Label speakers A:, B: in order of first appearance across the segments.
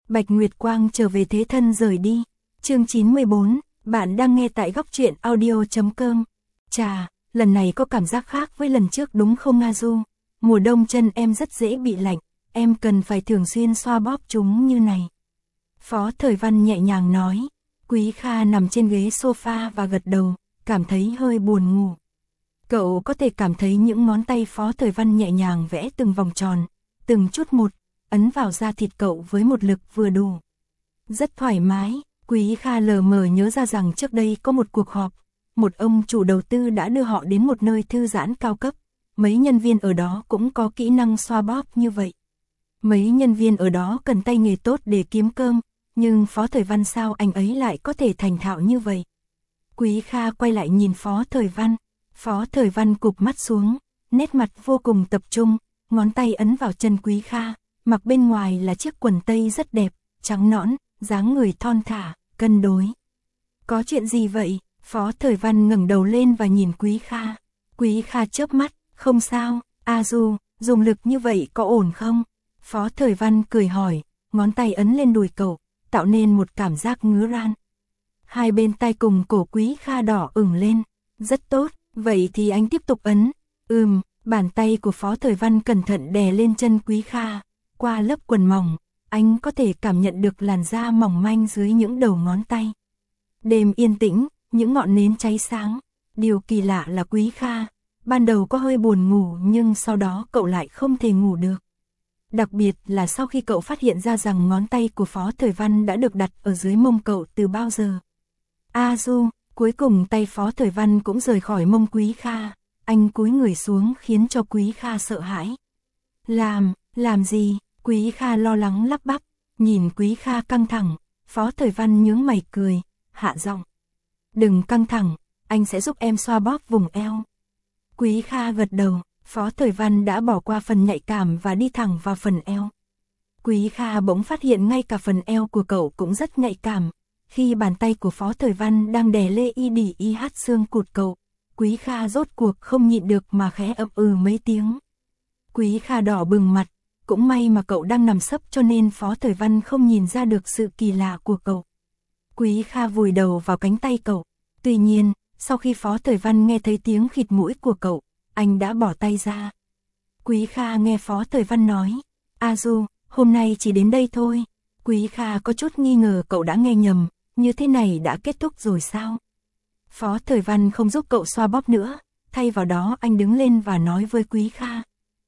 A: Bạch Nguyệt Quang trở về thế thân rời đi. Chương 94, bạn đang nghe tại góc truyện audio.com. Chà, lần này có cảm giác khác với lần trước đúng không Nga Du? Mùa đông chân em rất dễ bị lạnh, em cần phải thường xuyên xoa bóp chúng như này. Phó Thời Văn nhẹ nhàng nói. Quý Kha nằm trên ghế sofa và gật đầu, cảm thấy hơi buồn ngủ. Cậu có thể cảm thấy những ngón tay Phó Thời Văn nhẹ nhàng vẽ từng vòng tròn, từng chút một, ấn vào da thịt cậu với một lực vừa đủ. Rất thoải mái. Quý Kha lờ mờ nhớ ra rằng trước đây có một cuộc họp, một ông chủ đầu tư đã đưa họ đến một nơi thư giãn cao cấp, mấy nhân viên ở đó cũng có kỹ năng xoa bóp như vậy. Mấy nhân viên ở đó cần tay nghề tốt để kiếm cơm, nhưng Phó Thời Văn sao anh ấy lại có thể thành thạo như vậy? Quý Kha quay lại nhìn Phó Thời Văn, Phó Thời Văn cụp mắt xuống, nét mặt vô cùng tập trung, ngón tay ấn vào chân Quý Kha, mặc bên ngoài là chiếc quần tây rất đẹp, trắng nõn, dáng người thon thả, cân đối. Có chuyện gì vậy? Phó Thời Văn ngẩng đầu lên và nhìn Quý Kha. Quý Kha chớp mắt, không sao, A Du, dùng lực như vậy có ổn không? Phó Thời Văn cười hỏi, ngón tay ấn lên đùi cậu, tạo nên một cảm giác ngứa ran. Hai bên tay cùng cổ Quý Kha đỏ ửng lên, rất tốt, vậy thì anh tiếp tục ấn. Bàn tay của Phó Thời Văn cẩn thận đè lên chân Quý Kha, qua lớp quần mỏng, anh có thể cảm nhận được làn da mỏng manh dưới những đầu ngón tay. Đêm yên tĩnh, những ngọn nến cháy sáng, điều kỳ lạ là Quý Kha, ban đầu có hơi buồn ngủ nhưng sau đó cậu lại không thể ngủ được. Đặc biệt là sau khi cậu phát hiện ra rằng ngón tay của Phó Thời Văn đã được đặt ở dưới mông cậu từ bao giờ. A Du, cuối cùng tay Phó Thời Văn cũng rời khỏi mông Quý Kha, anh cúi người xuống khiến cho Quý Kha sợ hãi. Làm gì? Quý Kha lo lắng lắp bắp, nhìn Quý Kha căng thẳng, Phó Thời Văn nhướng mày cười, hạ giọng. Đừng căng thẳng, anh sẽ giúp em xoa bóp vùng eo. Quý Kha gật đầu, Phó Thời Văn đã bỏ qua phần nhạy cảm và đi thẳng vào phần eo. Quý Kha bỗng phát hiện ngay cả phần eo của cậu cũng rất nhạy cảm. Khi bàn tay của Phó Thời Văn đang đè lê y đỉ y hát xương cụt cậu, Quý Kha rốt cuộc không nhịn được mà khẽ ậm mấy tiếng. Quý Kha đỏ bừng mặt, cũng may mà cậu đang nằm sấp cho nên Phó Thời Văn không nhìn ra được sự kỳ lạ của cậu. Quý Kha vùi đầu vào cánh tay cậu, tuy nhiên, sau khi Phó Thời Văn nghe thấy tiếng khịt mũi của cậu, anh đã bỏ tay ra. Quý Kha nghe Phó Thời Văn nói, A Du, hôm nay chỉ đến đây thôi. Quý Kha có chút nghi ngờ cậu đã nghe nhầm, như thế này đã kết thúc rồi sao? Phó Thời Văn không giúp cậu xoa bóp nữa, thay vào đó anh đứng lên và nói với Quý Kha.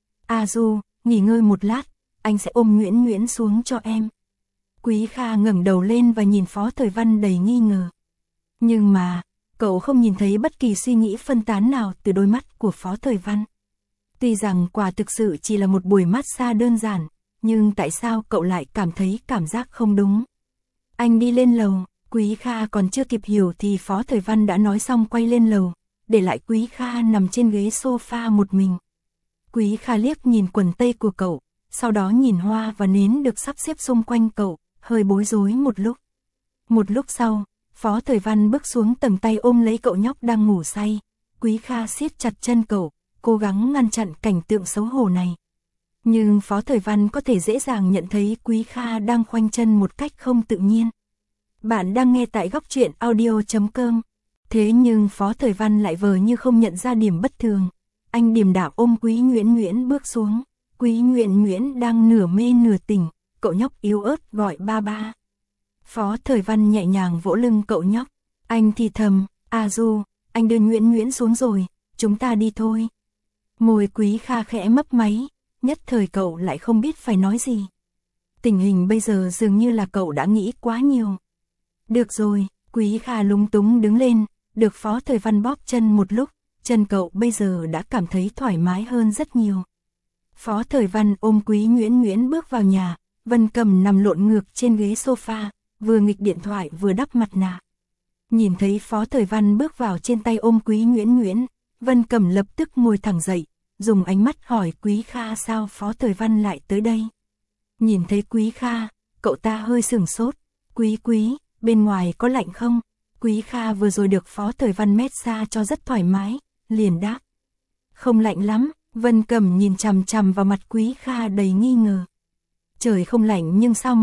A: A Du, nghỉ ngơi một lát, anh sẽ ôm Nguyễn Nguyễn xuống cho em. Quý Kha ngẩng đầu lên và nhìn Phó Thời Văn đầy nghi ngờ. Nhưng mà, cậu không nhìn thấy bất kỳ suy nghĩ phân tán nào từ đôi mắt của Phó Thời Văn. Tuy rằng quả thực sự chỉ là một buổi massage đơn giản, nhưng tại sao cậu lại cảm thấy cảm giác không đúng? Anh đi lên lầu, Quý Kha còn chưa kịp hiểu thì Phó Thời Văn đã nói xong quay lên lầu, để lại Quý Kha nằm trên ghế sofa một mình. Quý Kha liếc nhìn quần tây của cậu, sau đó nhìn hoa và nến được sắp xếp xung quanh cậu, hơi bối rối một lúc. Một lúc sau, Phó Thời Văn bước xuống tầng tay ôm lấy cậu nhóc đang ngủ say. Quý Kha siết chặt chân cậu, cố gắng ngăn chặn cảnh tượng xấu hổ này. Nhưng Phó Thời Văn có thể dễ dàng nhận thấy Quý Kha đang khoanh chân một cách không tự nhiên. Bạn đang nghe tại góc truyện audio.com. Thế nhưng Phó Thời Văn lại vờ như không nhận ra điểm bất thường. Anh điềm đạm ôm Quý Nguyễn Nguyễn bước xuống. Quý Nguyễn Nguyễn đang nửa mê nửa tỉnh, cậu nhóc yếu ớt gọi ba ba. Phó Thời Văn nhẹ nhàng vỗ lưng cậu nhóc. Anh thì thầm, A Du, anh đưa Nguyễn Nguyễn xuống rồi, chúng ta đi thôi. Môi Quý Kha khẽ mấp máy, nhất thời cậu lại không biết phải nói gì. Tình hình bây giờ dường như là cậu đã nghĩ quá nhiều. Được rồi, Quý Kha lúng túng đứng lên, được Phó Thời Văn bóp chân một lúc, chân cậu bây giờ đã cảm thấy thoải mái hơn rất nhiều. Phó Thời Văn ôm Quý Nguyễn Nguyễn bước vào nhà, Vân Cầm nằm lộn ngược trên ghế sofa, vừa nghịch điện thoại vừa đắp mặt nạ. Nhìn thấy Phó Thời Văn bước vào trên tay ôm Quý Nguyễn Nguyễn, Vân Cầm lập tức ngồi thẳng dậy, dùng ánh mắt hỏi Quý Kha sao Phó Thời Văn lại tới đây. Nhìn thấy Quý Kha, cậu ta hơi sửng sốt. Quý, bên ngoài có lạnh không? Quý Kha vừa rồi được Phó Thời Văn massage cho rất thoải mái, liền đáp. Không lạnh lắm. Vân Cầm nhìn chằm chằm vào mặt Quý Kha đầy nghi ngờ. Trời không lạnh nhưng sao mặt,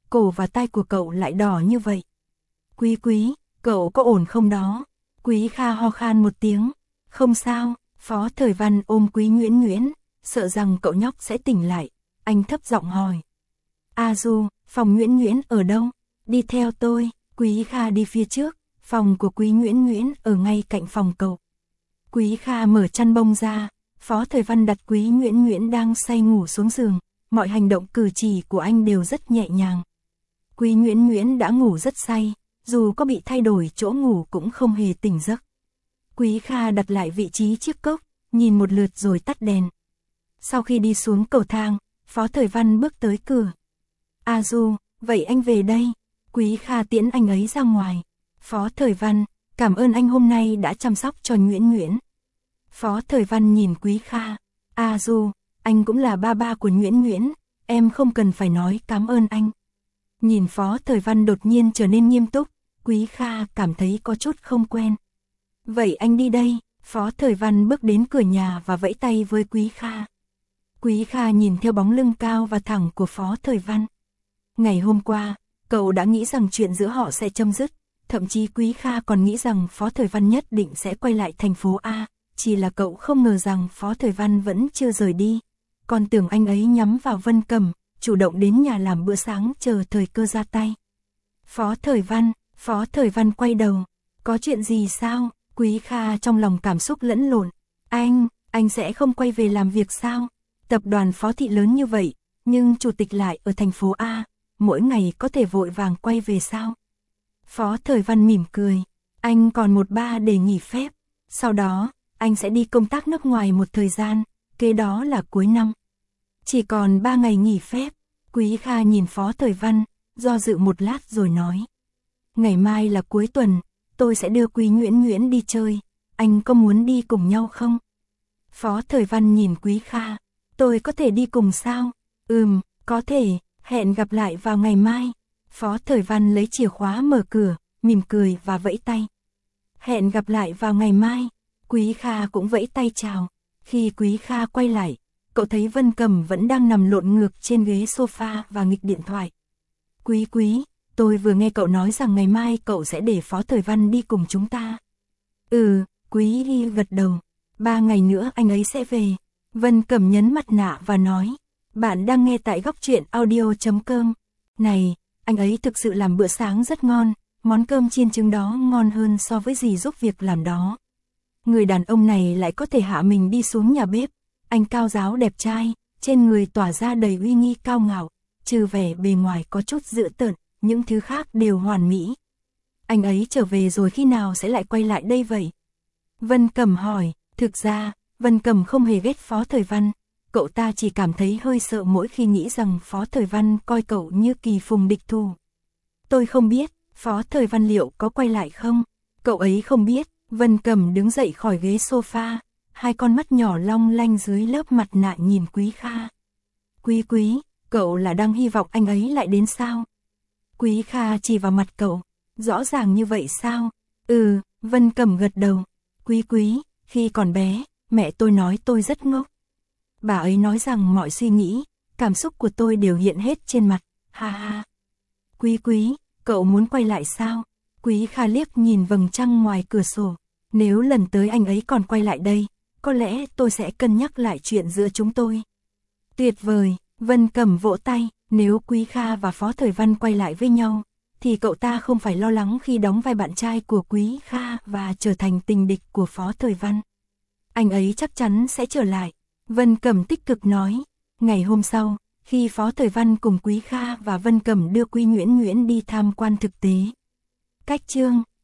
A: cổ và tai của cậu lại đỏ như vậy. Quý Quý, cậu có ổn không đó? Quý Kha ho khan một tiếng. Không sao, Phó Thời Văn ôm Quý Nguyễn Nguyễn, sợ rằng cậu nhóc sẽ tỉnh lại. Anh thấp giọng hỏi. A Du, phòng Nguyễn Nguyễn ở đâu? Đi theo tôi. Quý Kha đi phía trước, phòng của Quý Nguyễn Nguyễn ở ngay cạnh phòng cậu. Quý Kha mở chăn bông ra, Phó Thời Văn đặt Quý Nguyễn Nguyễn đang say ngủ xuống giường, mọi hành động cử chỉ của anh đều rất nhẹ nhàng. Quý Nguyễn Nguyễn đã ngủ rất say, dù có bị thay đổi chỗ ngủ cũng không hề tỉnh giấc. Quý Kha đặt lại vị trí chiếc cốc, nhìn một lượt rồi tắt đèn. Sau khi đi xuống cầu thang, Phó Thời Văn bước tới cửa. A Du, vậy anh về đây. Quý Kha tiễn anh ấy ra ngoài. Phó Thời Văn, cảm ơn anh hôm nay đã chăm sóc cho Nguyễn Nguyễn. Phó Thời Văn nhìn Quý Kha. A Du, anh cũng là ba của Nguyễn Nguyễn, em không cần phải nói cảm ơn anh. Nhìn Phó Thời Văn đột nhiên trở nên nghiêm túc, Quý Kha cảm thấy có chút không quen. Vậy anh đi đây. Phó Thời Văn bước đến cửa nhà và vẫy tay với Quý Kha. Quý Kha nhìn theo bóng lưng cao và thẳng của Phó Thời Văn. Ngày hôm qua, cậu đã nghĩ rằng chuyện giữa họ sẽ chấm dứt, thậm chí Quý Kha còn nghĩ rằng Phó Thời Văn nhất định sẽ quay lại thành phố A, chỉ là cậu không ngờ rằng Phó Thời Văn vẫn chưa rời đi. Còn tưởng anh ấy nhắm vào Vân Cẩm, chủ động đến nhà làm bữa sáng chờ thời cơ ra tay. Phó Thời Văn quay đầu. Có chuyện gì sao? Quý Kha trong lòng cảm xúc lẫn lộn. Anh sẽ không quay về làm việc sao? Tập đoàn Phó Thị lớn như vậy, nhưng chủ tịch lại ở thành phố A, mỗi ngày có thể vội vàng quay về sao? Phó Thời Văn mỉm cười. Anh còn 1-3 để nghỉ phép. Sau đó, anh sẽ đi công tác nước ngoài một thời gian, kế đó là cuối năm. Chỉ còn 3 ngày nghỉ phép. Quý Kha nhìn Phó Thời Văn, do dự một lát rồi nói. Ngày mai là cuối tuần, tôi sẽ đưa Quý Nguyễn Nguyễn đi chơi, anh có muốn đi cùng nhau không? Phó Thời Văn nhìn Quý Kha. Tôi có thể đi cùng sao? Có thể, hẹn gặp lại vào ngày mai. Phó Thời Văn lấy chìa khóa mở cửa, mỉm cười và vẫy tay. Hẹn gặp lại vào ngày mai. Quý Kha cũng vẫy tay chào. Khi Quý Kha quay lại, cậu thấy Vân Cẩm vẫn đang nằm lộn ngược trên ghế sofa và nghịch điện thoại. Quý, tôi vừa nghe cậu nói rằng ngày mai cậu sẽ để Phó Thời Văn đi cùng chúng ta. Quý gật đầu. 3 ngày nữa anh ấy sẽ về. Vân Cẩm nhấn mặt nạ và nói. Bạn đang nghe tại Góc Truyện Audio.com. Này, anh ấy thực sự làm bữa sáng rất ngon, món cơm chiên trứng đó ngon hơn so với dì giúp việc làm đó. Người đàn ông này lại có thể hạ mình đi xuống nhà bếp. Anh cao ráo đẹp trai, trên người tỏa ra đầy uy nghi cao ngạo, trừ vẻ bề ngoài có chút dữ tợn, những thứ khác đều hoàn mỹ. Anh ấy trở về rồi khi nào sẽ lại quay lại đây vậy? Vân Cẩm hỏi. Thực ra, Vân Cẩm không hề ghét Phó Thời Văn, cậu ta chỉ cảm thấy hơi sợ mỗi khi nghĩ rằng Phó Thời Văn coi cậu như kỳ phùng địch thủ. Tôi không biết, Phó Thời Văn liệu có quay lại không? Cậu ấy không biết. Vân Cẩm đứng dậy khỏi ghế sofa, hai con mắt nhỏ long lanh dưới lớp mặt nạ nhìn Quý Kha. Quý, cậu là đang hy vọng anh ấy lại đến sao? Quý Kha chỉ vào mặt cậu. Rõ ràng như vậy sao? Vân Cẩm gật đầu. Quý, khi còn bé, mẹ tôi nói tôi rất ngốc. Bà ấy nói rằng mọi suy nghĩ, cảm xúc của tôi đều hiện hết trên mặt. Ha ha. Quý, cậu muốn quay lại sao? Quý Kha liếc nhìn vầng trăng ngoài cửa sổ. Nếu lần tới anh ấy còn quay lại đây, có lẽ tôi sẽ cân nhắc lại chuyện giữa chúng tôi. Tuyệt vời. Vân Cẩm vỗ tay. Nếu Quý Kha và Phó Thời Văn quay lại với nhau, thì cậu ta không phải lo lắng khi đóng vai bạn trai của Quý Kha và trở thành tình địch của Phó Thời Văn. Anh ấy chắc chắn sẽ trở lại. Vân Cẩm tích cực nói. Ngày hôm sau, khi Phó Thời Văn cùng Quý Kha và Vân Cẩm đưa Quý Nguyễn Nguyễn đi tham quan thực tế. Cách chương